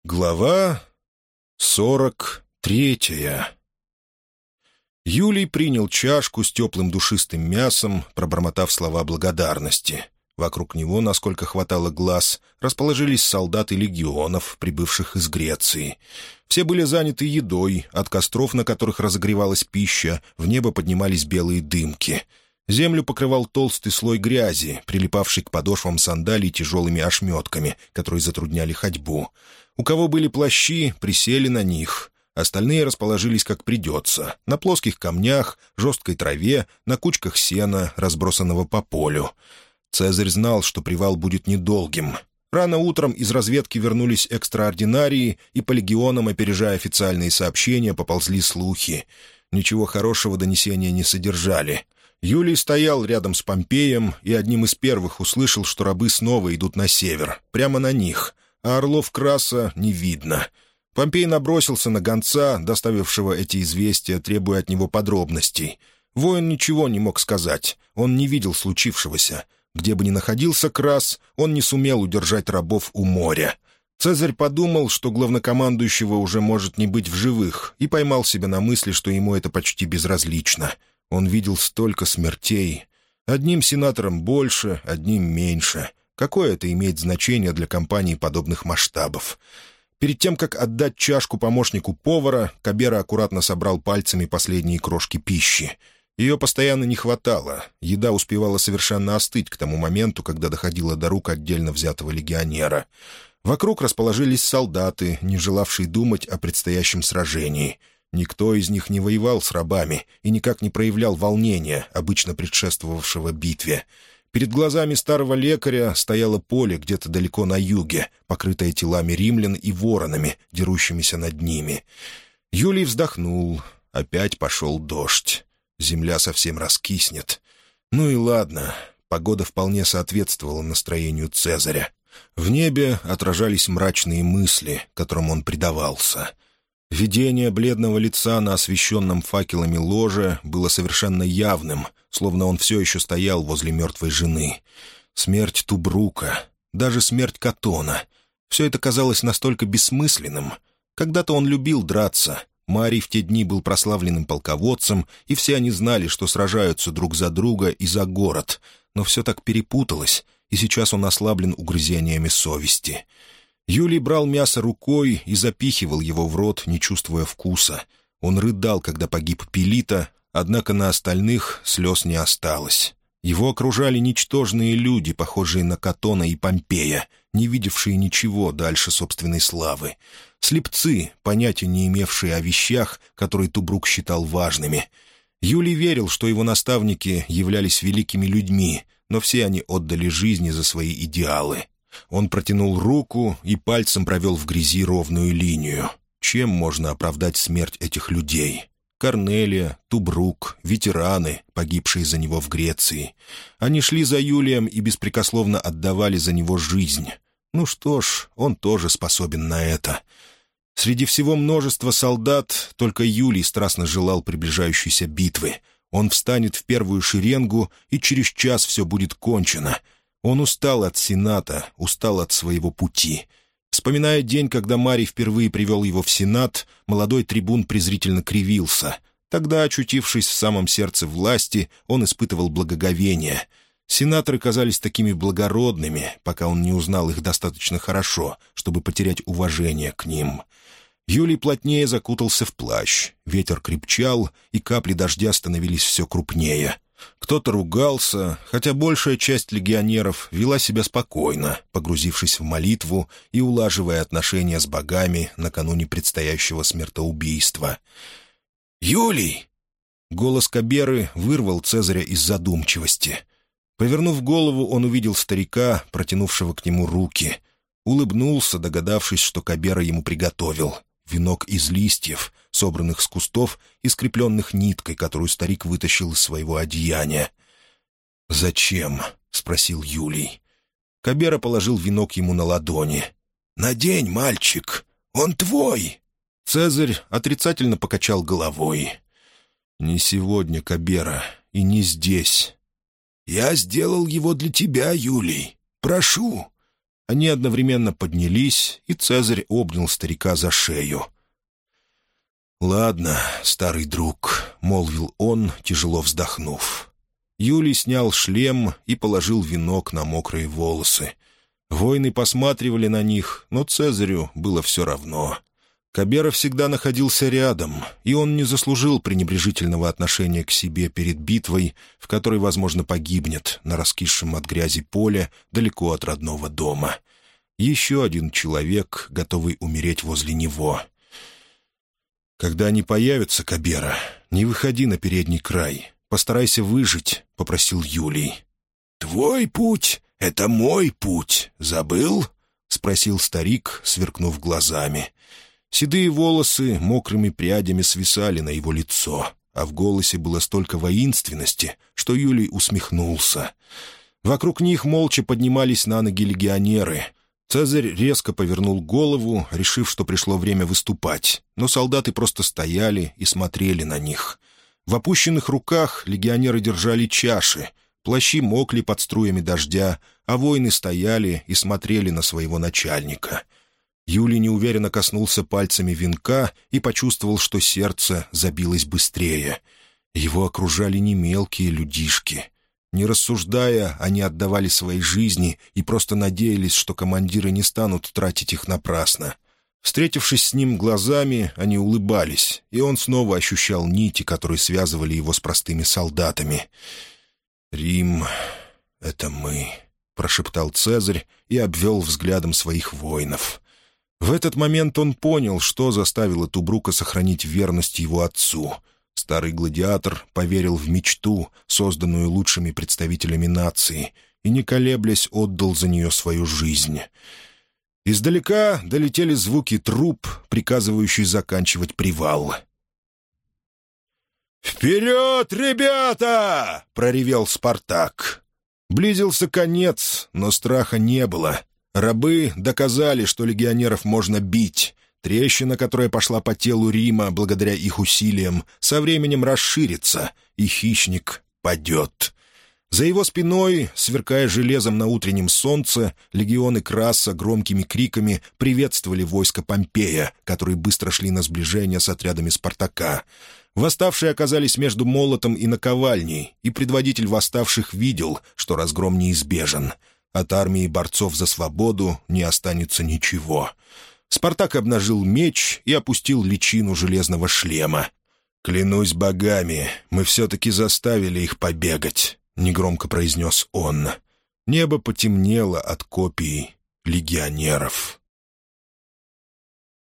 Глава 43. Юлий принял чашку с теплым душистым мясом, пробормотав слова благодарности. Вокруг него, насколько хватало глаз, расположились солдаты легионов, прибывших из Греции. Все были заняты едой, от костров, на которых разогревалась пища, в небо поднимались белые дымки. Землю покрывал толстый слой грязи, прилипавший к подошвам сандалий тяжелыми ошметками, которые затрудняли ходьбу. У кого были плащи, присели на них. Остальные расположились как придется, на плоских камнях, жесткой траве, на кучках сена, разбросанного по полю. Цезарь знал, что привал будет недолгим. Рано утром из разведки вернулись экстраординарии, и по легионам, опережая официальные сообщения, поползли слухи. Ничего хорошего донесения не содержали. Юлий стоял рядом с Помпеем и одним из первых услышал, что рабы снова идут на север, прямо на них, а орлов Краса не видно. Помпей набросился на гонца, доставившего эти известия, требуя от него подробностей. Воин ничего не мог сказать, он не видел случившегося. Где бы ни находился Крас, он не сумел удержать рабов у моря. Цезарь подумал, что главнокомандующего уже может не быть в живых, и поймал себя на мысли, что ему это почти безразлично. Он видел столько смертей. Одним сенатором больше, одним меньше. Какое это имеет значение для компаний подобных масштабов? Перед тем, как отдать чашку помощнику повара, Кабера аккуратно собрал пальцами последние крошки пищи. Ее постоянно не хватало. Еда успевала совершенно остыть к тому моменту, когда доходила до рук отдельно взятого легионера. Вокруг расположились солдаты, не желавшие думать о предстоящем сражении. Никто из них не воевал с рабами и никак не проявлял волнения, обычно предшествовавшего битве. Перед глазами старого лекаря стояло поле где-то далеко на юге, покрытое телами римлян и воронами, дерущимися над ними. Юлий вздохнул. Опять пошел дождь. Земля совсем раскиснет. Ну и ладно, погода вполне соответствовала настроению Цезаря. В небе отражались мрачные мысли, которым он предавался. Видение бледного лица на освещенном факелами ложе было совершенно явным, словно он все еще стоял возле мертвой жены. Смерть Тубрука, даже смерть Катона — все это казалось настолько бессмысленным. Когда-то он любил драться. Марий в те дни был прославленным полководцем, и все они знали, что сражаются друг за друга и за город. Но все так перепуталось, и сейчас он ослаблен угрызениями совести. Юлий брал мясо рукой и запихивал его в рот, не чувствуя вкуса. Он рыдал, когда погиб Пелита, однако на остальных слез не осталось. Его окружали ничтожные люди, похожие на Катона и Помпея, не видевшие ничего дальше собственной славы. Слепцы, понятия не имевшие о вещах, которые Тубрук считал важными. Юлий верил, что его наставники являлись великими людьми, но все они отдали жизни за свои идеалы. Он протянул руку и пальцем провел в грязи ровную линию. Чем можно оправдать смерть этих людей? Корнелия, Тубрук, ветераны, погибшие за него в Греции. Они шли за Юлием и беспрекословно отдавали за него жизнь. Ну что ж, он тоже способен на это. Среди всего множества солдат только Юлий страстно желал приближающейся битвы. Он встанет в первую шеренгу, и через час все будет кончено. Он устал от Сената, устал от своего пути. Вспоминая день, когда Марий впервые привел его в Сенат, молодой трибун презрительно кривился. Тогда, очутившись в самом сердце власти, он испытывал благоговение. Сенаторы казались такими благородными, пока он не узнал их достаточно хорошо, чтобы потерять уважение к ним. Юлий плотнее закутался в плащ, ветер крепчал, и капли дождя становились все крупнее. Кто-то ругался, хотя большая часть легионеров вела себя спокойно, погрузившись в молитву и улаживая отношения с богами накануне предстоящего смертоубийства. «Юлий!» Голос Каберы вырвал Цезаря из задумчивости. Повернув голову, он увидел старика, протянувшего к нему руки. Улыбнулся, догадавшись, что Кабера ему приготовил. Венок из листьев, собранных с кустов и скрепленных ниткой, которую старик вытащил из своего одеяния. «Зачем?» — спросил Юлий. Кабера положил венок ему на ладони. «Надень, мальчик, он твой!» Цезарь отрицательно покачал головой. «Не сегодня, Кабера, и не здесь». «Я сделал его для тебя, Юлий. Прошу». Они одновременно поднялись, и Цезарь обнял старика за шею. «Ладно, старый друг», — молвил он, тяжело вздохнув. Юлий снял шлем и положил венок на мокрые волосы. Воины посматривали на них, но Цезарю было все равно. Кабера всегда находился рядом, и он не заслужил пренебрежительного отношения к себе перед битвой, в которой, возможно, погибнет на раскисшем от грязи поле далеко от родного дома. Еще один человек, готовый умереть возле него. «Когда они появятся, Кабера, не выходи на передний край. Постарайся выжить», — попросил Юлий. «Твой путь — это мой путь. Забыл?» — спросил старик, сверкнув глазами. Седые волосы мокрыми прядями свисали на его лицо, а в голосе было столько воинственности, что Юлий усмехнулся. Вокруг них молча поднимались на ноги легионеры. Цезарь резко повернул голову, решив, что пришло время выступать, но солдаты просто стояли и смотрели на них. В опущенных руках легионеры держали чаши, плащи мокли под струями дождя, а воины стояли и смотрели на своего начальника. Юлий неуверенно коснулся пальцами венка и почувствовал, что сердце забилось быстрее. Его окружали не мелкие людишки. Не рассуждая, они отдавали свои жизни и просто надеялись, что командиры не станут тратить их напрасно. Встретившись с ним глазами, они улыбались, и он снова ощущал нити, которые связывали его с простыми солдатами. «Рим — это мы», — прошептал Цезарь и обвел взглядом своих воинов. В этот момент он понял, что заставило Тубрука сохранить верность его отцу. Старый гладиатор поверил в мечту, созданную лучшими представителями нации, и, не колеблясь, отдал за нее свою жизнь. Издалека долетели звуки труп, приказывающие заканчивать привал. «Вперед, ребята!» — проревел Спартак. Близился конец, но страха не было. Рабы доказали, что легионеров можно бить. Трещина, которая пошла по телу Рима благодаря их усилиям, со временем расширится, и хищник падет. За его спиной, сверкая железом на утреннем солнце, легионы Краса громкими криками приветствовали войско Помпея, которые быстро шли на сближение с отрядами Спартака. Восставшие оказались между молотом и наковальней, и предводитель восставших видел, что разгром неизбежен. От армии борцов за свободу не останется ничего. Спартак обнажил меч и опустил личину железного шлема. «Клянусь богами, мы все-таки заставили их побегать», — негромко произнес он. Небо потемнело от копий легионеров.